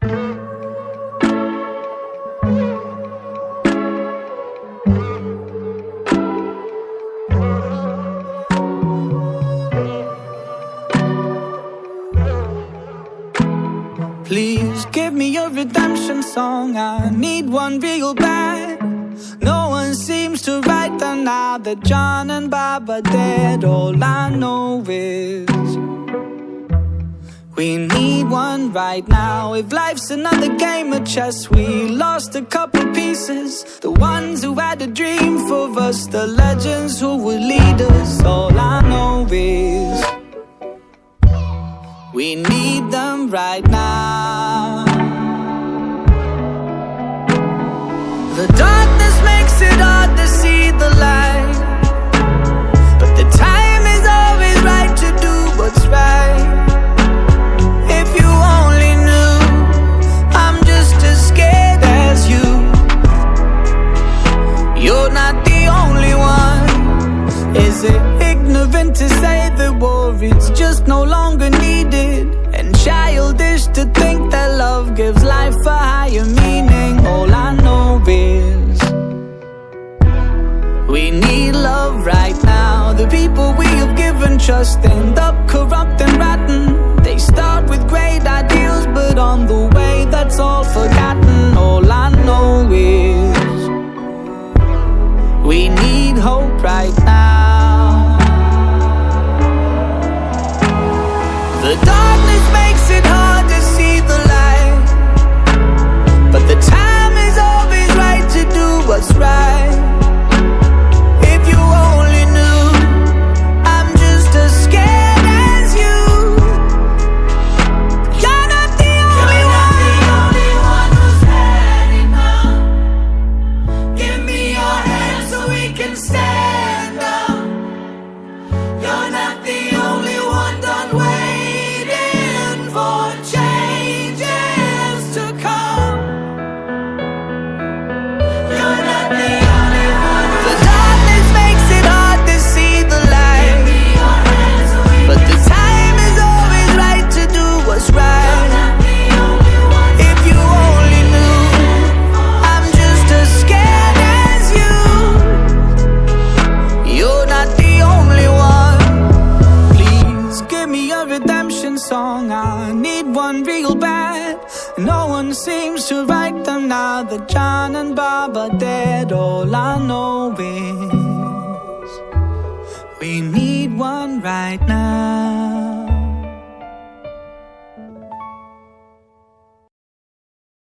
Please give me a redemption song. I need one real bad. No one seems to write them now that John and Bob are dead. All I know is we need one right now. If life's another game of chess, we lost a couple pieces. The ones who had a dream for us, the legends who would lead us. All I know is we need them right now. The darkness makes it hard to see the light, but the time is always right to do what's right. If you only knew, I'm just as scared as you. You're not the only one. Is it ignorant to say that war is just no longer needed, and childish to think that love gives life a higher meaning? All I know is we need love right now. The people we have given trust end up corrupt and rotten. They start with great ideals, but on the way that's all forgotten. All I know is we need hope right now. The darkness makes it hard to see the light, but the time is always right to do what's right. If you only knew, I'm just as scared as you. You're not the only one who's had enough. Give me your hand so we can stand up. You're not the only one done waiting for changes to come. You're not the only one. The darkness makes it hard to see the light, but the time is always right to do what's right. If you only knew, I'm just as scared as you. You're not the only one. Please give me a redemption song. I need one real bad. No one seems to write them now that John and Bob are dead. All I know is we need one right now.